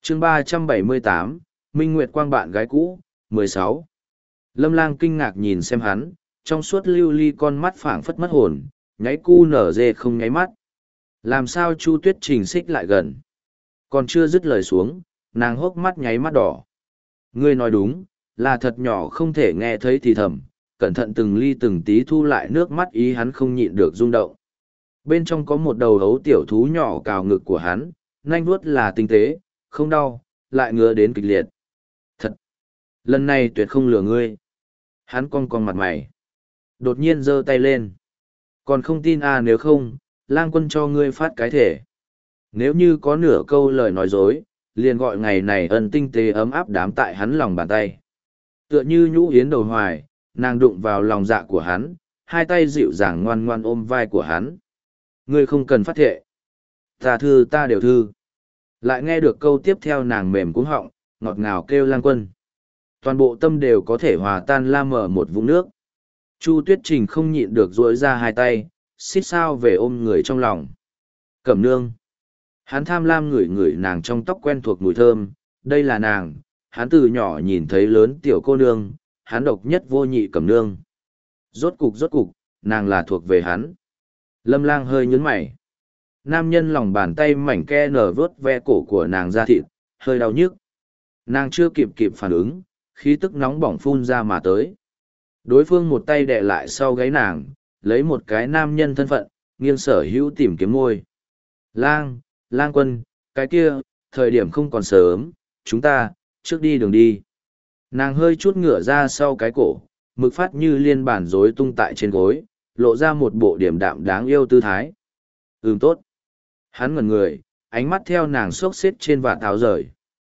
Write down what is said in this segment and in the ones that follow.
chương 378, Minh Nguyệt Quang bạn gái cũ, 16. Lâm Lang kinh ngạc nhìn xem hắn, trong suốt lưu ly con mắt phảng phất mất hồn, nháy cu nở dê không nháy mắt. Làm sao Chu Tuyết Trình xích lại gần? Còn chưa dứt lời xuống, nàng hốc mắt nháy mắt đỏ. Ngươi nói đúng, là thật nhỏ không thể nghe thấy thì thầm, cẩn thận từng ly từng tí thu lại nước mắt ý hắn không nhịn được rung động. Bên trong có một đầu hấu tiểu thú nhỏ cào ngực của hắn, nanh vuốt là tinh tế, không đau, lại ngứa đến kịch liệt. Thật! Lần này tuyệt không lừa ngươi. Hắn cong cong mặt mày. Đột nhiên giơ tay lên. Còn không tin à, nếu không, lang quân cho ngươi phát cái thể. Nếu như có nửa câu lời nói dối, liền gọi ngày này ân tinh tế ấm áp đám tại hắn lòng bàn tay. Tựa như nhũ yến đầu hoài, nàng đụng vào lòng dạ của hắn, hai tay dịu dàng ngoan ngoan ôm vai của hắn. Ngươi không cần phát thệ. Ta thư ta đều thư. Lại nghe được câu tiếp theo nàng mềm cuống họng, ngọt ngào kêu lang quân. Toàn bộ tâm đều có thể hòa tan la mở một vũng nước. Chu Tuyết Trình không nhịn được duỗi ra hai tay, xít sao về ôm người trong lòng. Cẩm nương. Hắn tham lam ngửi ngửi nàng trong tóc quen thuộc mùi thơm, đây là nàng, hắn từ nhỏ nhìn thấy lớn tiểu cô nương, hắn độc nhất vô nhị Cẩm nương. Rốt cục, nàng là thuộc về hắn. Lâm Lang hơi nhướng mày. Nam nhân lòng bàn tay mảnh ke nở vớt ve cổ của nàng ra thịt, hơi đau nhức. Nàng chưa kịp phản ứng, khí tức nóng bỏng phun ra mà tới. Đối phương một tay đè lại sau gáy nàng, lấy một cái nam nhân thân phận, nghiêng sở hữu tìm kiếm môi. Lang quân, cái kia, thời điểm không còn sớm, chúng ta, trước đi đường đi. Nàng hơi chút ngửa ra sau cái cổ, mực phát như liên bản rối tung tại trên gối, lộ ra một bộ điểm đạm đáng yêu tư thái. Tốt. Hắn ngẩn người, ánh mắt theo nàng xốc xếp trên vạt áo rời.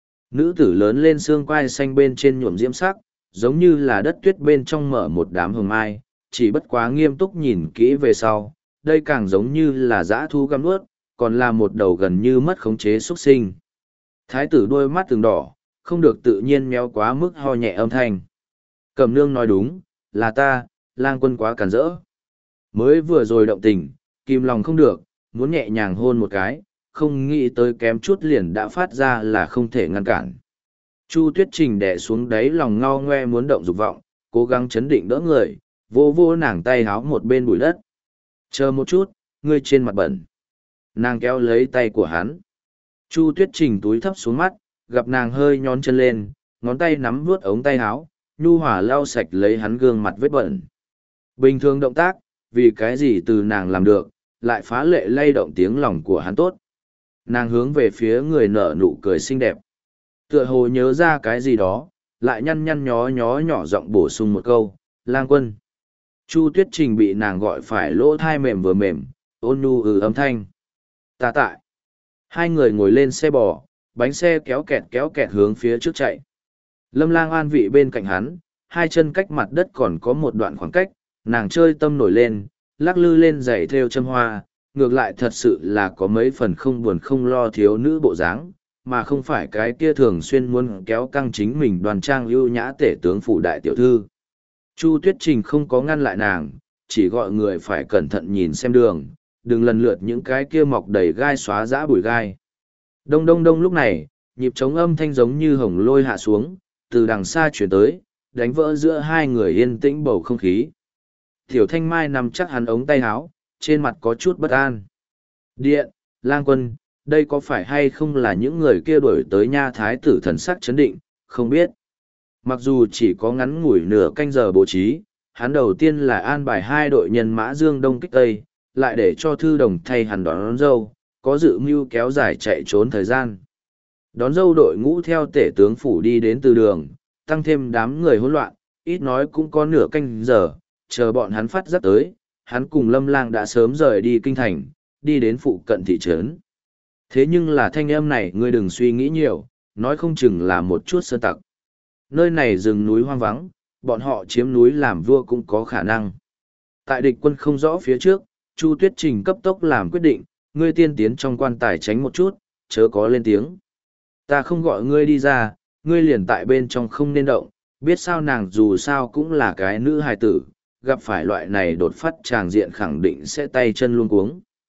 Nữ tử lớn lên xương quai xanh bên trên nhuộm diễm sắc, giống như là đất tuyết bên trong mở một đám hồng mai, chỉ bất quá nghiêm túc nhìn kỹ về sau, đây càng giống như là dã thú găm nuốt, còn là một đầu gần như mất khống chế xuất sinh. Thái tử đôi mắt từng đỏ, không được tự nhiên méo quá mức ho nhẹ âm thanh. Cẩm nương nói đúng, là ta, lang quân quá cản rỡ. Mới vừa rồi động tình, kìm lòng không được, muốn nhẹ nhàng hôn một cái, không nghĩ tới kém chút liền đã phát ra là không thể ngăn cản. Chu Tuyết Trình đè xuống đáy lòng ngao ngoe muốn động dục vọng, cố gắng chấn định đỡ người, vô vô nàng tay háo một bên bụi đất. Chờ một chút, ngươi trên mặt bẩn. Nàng kéo lấy tay của hắn. Chu Tuyết Trình túi thấp xuống mắt, gặp nàng hơi nhón chân lên, ngón tay nắm vuốt ống tay háo, nhu hòa lau sạch lấy hắn gương mặt vết bẩn. Bình thường động tác, vì cái gì từ nàng làm được, lại phá lệ lay động tiếng lòng của hắn tốt. Nàng hướng về phía người nở nụ cười xinh đẹp. Tựa hồ nhớ ra cái gì đó, lại nhăn nhăn nhó nhó nhỏ giọng bổ sung một câu, lang quân. Chu Tuyết Trình bị nàng gọi phải lỗ thai mềm vừa mềm, ôn nhu âm thanh. Ta tại. Hai người ngồi lên xe bò, bánh xe kéo kẹt hướng phía trước chạy. Lâm Lang an vị bên cạnh hắn, hai chân cách mặt đất còn có một đoạn khoảng cách, nàng chơi tâm nổi lên, lắc lư lên giày theo châm hoa, ngược lại thật sự là có mấy phần không buồn không lo thiếu nữ bộ dáng, mà không phải cái kia thường xuyên muốn kéo căng chính mình đoàn trang ưu nhã tể tướng phủ đại tiểu thư. Chu Tuyết Trình không có ngăn lại nàng, chỉ gọi người phải cẩn thận nhìn xem đường, đừng lần lượt những cái kia mọc đầy gai xóa dã bụi gai. Đông đông đông lúc này, nhịp trống âm thanh giống như hồng lôi hạ xuống, từ đằng xa chuyển tới, đánh vỡ giữa hai người yên tĩnh bầu không khí. Tiểu Thanh Mai nằm chắc hắn ống tay áo, trên mặt có chút bất an. Điện, lang quân, đây có phải hay không là những người kia đuổi tới nha thái tử thần sắc chấn định, không biết. Mặc dù chỉ có ngắn ngủi nửa canh giờ bố trí, hắn đầu tiên là an bài hai đội nhân mã dương đông kích tây, lại để cho thư đồng thay hắn đón dâu, có dự mưu kéo dài chạy trốn thời gian. Đón dâu đội ngũ theo tể tướng phủ đi đến từ đường, tăng thêm đám người hỗn loạn, ít nói cũng có nửa canh giờ, chờ bọn hắn phát giác tới, hắn cùng Lâm Lang đã sớm rời đi kinh thành, đi đến phụ cận thị trấn. Thế nhưng là thanh âm này ngươi đừng suy nghĩ nhiều, nói không chừng là một chút sơn tặc. Nơi này rừng núi hoang vắng, bọn họ chiếm núi làm vua cũng có khả năng. Tại địch quân không rõ phía trước, Chu Tuyết Trình cấp tốc làm quyết định, ngươi tiên tiến trong quan tài tránh một chút, chớ có lên tiếng. Ta không gọi ngươi đi ra, ngươi liền tại bên trong không nên động, biết sao nàng dù sao cũng là cái nữ hài tử, gặp phải loại này đột phát tràng diện khẳng định sẽ tay chân luôn cuống.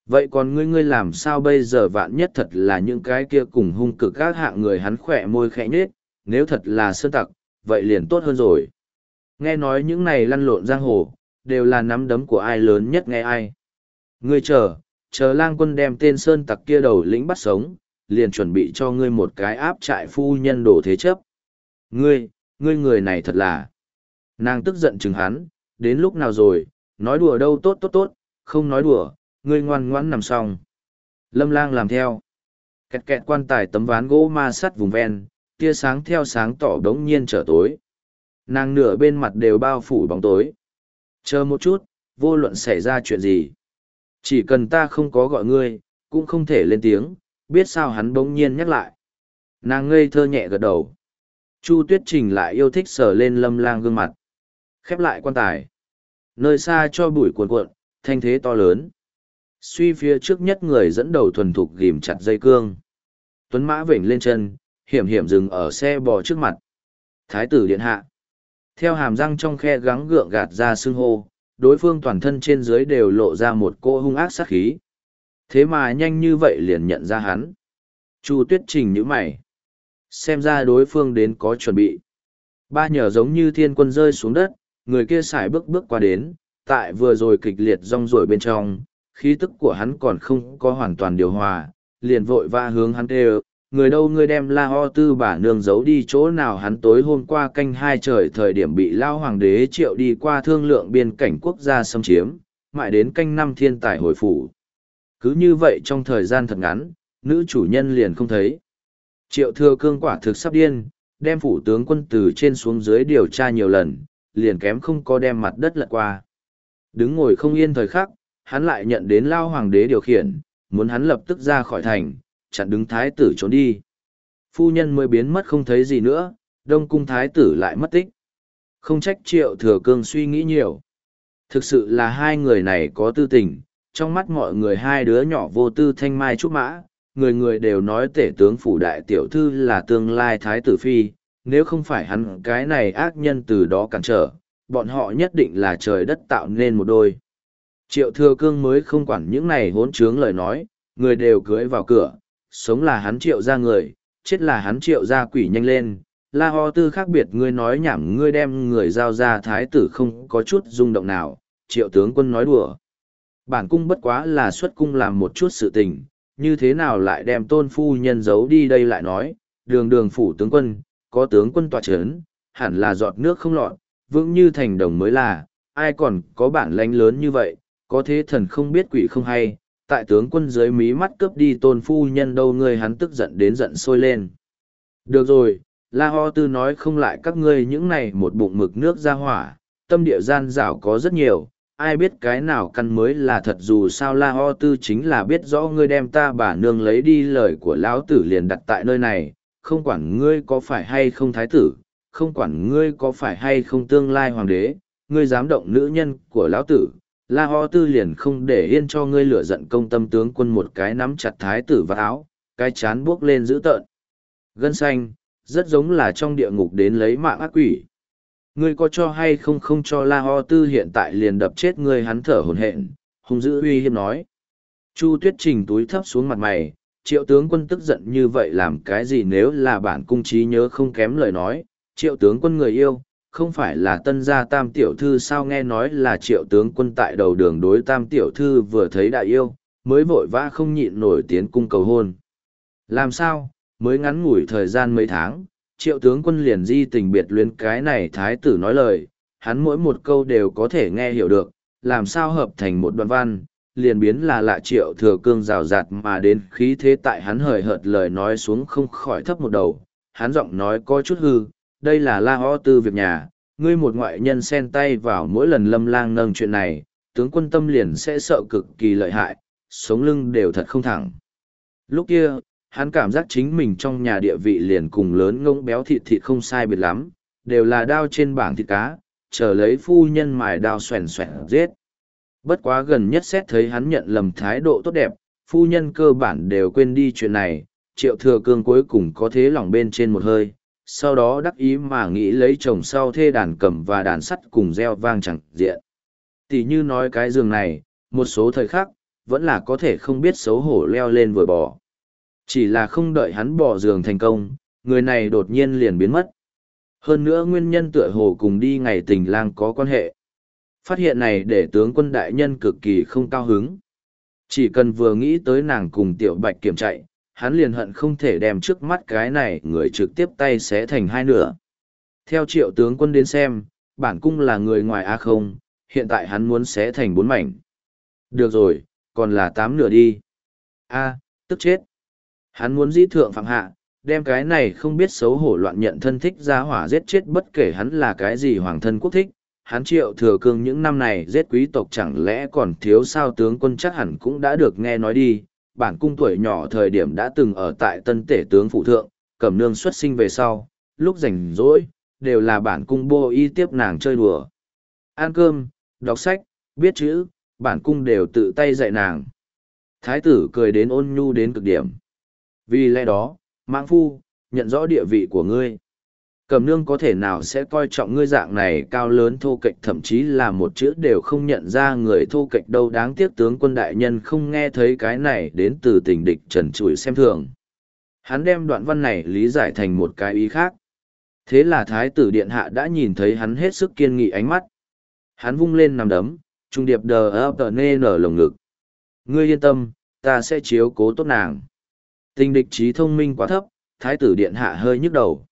Vậy còn ngươi làm sao bây giờ, vạn nhất thật là những cái kia cùng hung cực các hạng người? Hắn khỏe môi khẽ nhếch, nếu thật là sơn tặc, vậy liền tốt hơn rồi. Nghe nói những này lăn lộn giang hồ, đều là nắm đấm của ai lớn nhất nghe ai. Ngươi chờ lang quân đem tên sơn tặc kia đầu lĩnh bắt sống, liền chuẩn bị cho ngươi một cái áp trại phu nhân đổ thế chấp. Ngươi người này thật là. Nàng tức giận chừng hắn, đến lúc nào rồi, nói đùa đâu, tốt, không nói đùa, ngươi ngoan ngoãn nằm xong. Lâm Lang làm theo. Kẹt kẹt, quan tài tấm ván gỗ ma sắt vùng ven, tia sáng theo sáng tỏ đống nhiên trở tối. Nàng nửa bên mặt đều bao phủ bóng tối. Chờ một chút, vô luận xảy ra chuyện gì, chỉ cần ta không có gọi ngươi, cũng không thể lên tiếng, biết sao? Hắn bỗng nhiên nhắc lại. Nàng ngây thơ nhẹ gật đầu. Chu Tuyết Trình lại yêu thích sờ lên Lâm Lang gương mặt. Khép lại quan tài. Nơi xa cho bụi cuồn cuộn, thanh thế to lớn. Suy phía trước nhất người dẫn đầu thuần thục ghìm chặt dây cương. Tuấn mã vểnh lên chân, hiểm hiểm dừng ở xe bò trước mặt. Thái tử điện hạ. Theo hàm răng trong khe gắng gượng gạt ra xưng hô, đối phương toàn thân trên dưới đều lộ ra một cô hung ác sát khí. Thế mà nhanh như vậy liền nhận ra hắn. Chu Tuyết Trình nhíu mày. Xem ra đối phương đến có chuẩn bị. Ba nhờ giống như thiên quân rơi xuống đất, người kia sải bước qua đến, tại vừa rồi kịch liệt rong ruổi bên trong, khí tức của hắn còn không có hoàn toàn điều hòa, liền vội vã hướng hắn kêu, người đâu, ngươi đem La Ho Tư bà nương giấu đi chỗ nào? Hắn tối hôm qua canh 2 trời thời điểm bị Lao Hoàng đế triệu đi qua thương lượng biên cảnh quốc gia xâm chiếm, mãi đến canh 5 thiên tài hồi phủ. Cứ như vậy trong thời gian thật ngắn, nữ chủ nhân liền không thấy. Triệu Thừa Cương quả thực sắp điên, đem phủ tướng quân từ trên xuống dưới điều tra nhiều lần, liền kém không có đem mặt đất lật qua. Đứng ngồi không yên thời khắc, hắn lại nhận đến Lao Hoàng đế điều khiển, muốn hắn lập tức ra khỏi thành, chặn đứng thái tử trốn đi. Phu nhân mới biến mất không thấy gì nữa, Đông cung thái tử lại mất tích. Không trách Triệu Thừa Cương suy nghĩ nhiều. Thực sự là hai người này có tư tình, trong mắt mọi người hai đứa nhỏ vô tư thanh mai trúc mã, người người đều nói tể tướng phủ đại tiểu thư là tương lai thái tử phi, nếu không phải hắn cái này ác nhân từ đó cản trở, bọn họ nhất định là trời đất tạo nên một đôi. Triệu Thừa Cương mới không quản những này hỗn trướng lời nói, người đều cưới vào cửa, sống là hắn Triệu ra người, chết là hắn Triệu ra quỷ, nhanh lên. La Ho Tư khác biệt, ngươi nói nhảm, ngươi đem người giao ra thái tử không có chút rung động nào. Triệu tướng quân nói đùa. Bản cung bất quá là xuất cung làm một chút sự tình, như thế nào lại đem tôn phu nhân giấu đi đây? Lại nói, đường phủ tướng quân, có tướng quân tọa chấn, hẳn là giọt nước không lọt, vững như thành đồng mới là, ai còn có bản lãnh lớn như vậy, có thế thần không biết quỷ không hay, tại tướng quân dưới mí mắt cướp đi tôn phu nhân đâu? Ngươi, hắn tức giận đến giận sôi lên. Được rồi, La Ho Tư nói không lại các ngươi những này một bụng mực nước ra hỏa, tâm địa gian dảo có rất nhiều, ai biết cái nào căn mới là thật? Dù sao La Ho Tư chính là biết rõ ngươi đem ta bà nương lấy đi, lời của lão tử liền đặt tại nơi này, không quản ngươi có phải hay không thái tử, không quản ngươi có phải hay không tương lai hoàng đế, ngươi dám động nữ nhân của lão tử, La Ho Tư liền không để yên cho ngươi. Lửa giận công tâm tướng quân một cái nắm chặt thái tử vào áo, cái chán buốc lên dữ tợn gân xanh, rất giống là trong địa ngục đến lấy mạng ác quỷ. Ngươi có cho hay không? Không cho La Ho Tư hiện tại liền đập chết ngươi. Hắn thở hổn hển, hung dữ uy hiếp nói. Chu Tuyết Trình túi thấp xuống mặt mày, Triệu tướng quân tức giận như vậy làm cái gì? Nếu là bản cung trí nhớ không kém lời nói, Triệu tướng quân người yêu, không phải là tân gia tam tiểu thư sao? Nghe nói là Triệu tướng quân tại đầu đường đối tam tiểu thư vừa thấy đại yêu, mới vội vã không nhịn nổi tiến cung cầu hôn. Làm sao, mới ngắn ngủi thời gian mấy tháng, Triệu tướng quân liền di tình biệt luyến cái này thái tử? Nói lời, hắn mỗi một câu đều có thể nghe hiểu được, làm sao hợp thành một đoạn văn, liền biến là lạ. Triệu Thừa Cương rào rạt mà đến, khí thế tại hắn hời hợt lời nói xuống không khỏi thấp một đầu, hắn giọng nói có chút hư, đây là La Ho Tư việc nhà, ngươi một ngoại nhân xen tay vào mỗi lần Lâm Lang nâng chuyện này, tướng quân tâm liền sẽ sợ cực kỳ lợi hại, sống lưng đều thật không thẳng. Lúc kia, hắn cảm giác chính mình trong nhà địa vị liền cùng lớn ngỗng béo thịt thịt không sai biệt lắm, đều là đao trên bảng thịt cá, chờ lấy phu nhân mài đao xoèn xoèn giết. Bất quá gần nhất xét thấy hắn nhận lầm thái độ tốt đẹp, phu nhân cơ bản đều quên đi chuyện này. Triệu Thừa Cương cuối cùng có thế lòng bên trên một hơi, sau đó đắc ý mà nghĩ lấy chồng sau thê đàn cầm và đàn sắt cùng reo vang chẳng diện. Tỷ như nói cái giường này, một số thời khắc, vẫn là có thể không biết xấu hổ leo lên vội bò. Chỉ là không đợi hắn bỏ giường thành công, người này đột nhiên liền biến mất. Hơn nữa nguyên nhân tựa hồ cùng đi ngày tình lang có quan hệ. Phát hiện này để tướng quân đại nhân cực kỳ không cao hứng. Chỉ cần vừa nghĩ tới nàng cùng tiểu bạch kiểm chạy, hắn liền hận không thể đem trước mắt cái này người trực tiếp tay xé thành hai nửa. Theo Triệu tướng quân đến xem, bản cung là người ngoài A không, hiện tại hắn muốn xé thành 4 mảnh. Được rồi, còn là 8 nửa đi. A, tức chết. Hắn muốn dĩ thượng phạm hạ, đem cái này không biết xấu hổ loạn nhận thân thích ra hỏa giết chết bất kể hắn là cái gì hoàng thân quốc thích. Hắn Triệu Thừa Cương những năm này giết quý tộc chẳng lẽ còn thiếu sao, tướng quân chắc hẳn cũng đã được nghe nói đi. Bản cung tuổi nhỏ thời điểm đã từng ở tại tân tể tướng phụ thượng, cẩm nương xuất sinh về sau, lúc rảnh rỗi, đều là bản cung bô y tiếp nàng chơi đùa. Ăn cơm, đọc sách, biết chữ, bản cung đều tự tay dạy nàng. Thái tử cười đến ôn nhu đến cực điểm. Vì lẽ đó, Mãng Phu, nhận rõ địa vị của ngươi. Cẩm nương có thể nào sẽ coi trọng ngươi dạng này cao lớn thô kệch, thậm chí là một chữ đều không nhận ra người thô kệch đâu. Đáng tiếc tướng quân đại nhân không nghe thấy cái này đến từ tình địch trần trụi xem thường. Hắn đem đoạn văn này lý giải thành một cái ý khác. Thế là thái tử điện hạ đã nhìn thấy hắn hết sức kiên nghị ánh mắt. Hắn vung lên nằm đấm, trung điệp đờ ấp tờ nê nở lồng ngực. Ngươi yên tâm, ta sẽ chiếu cố tốt nàng. Tình địch trí thông minh quá thấp, thái tử điện hạ hơi nhức đầu.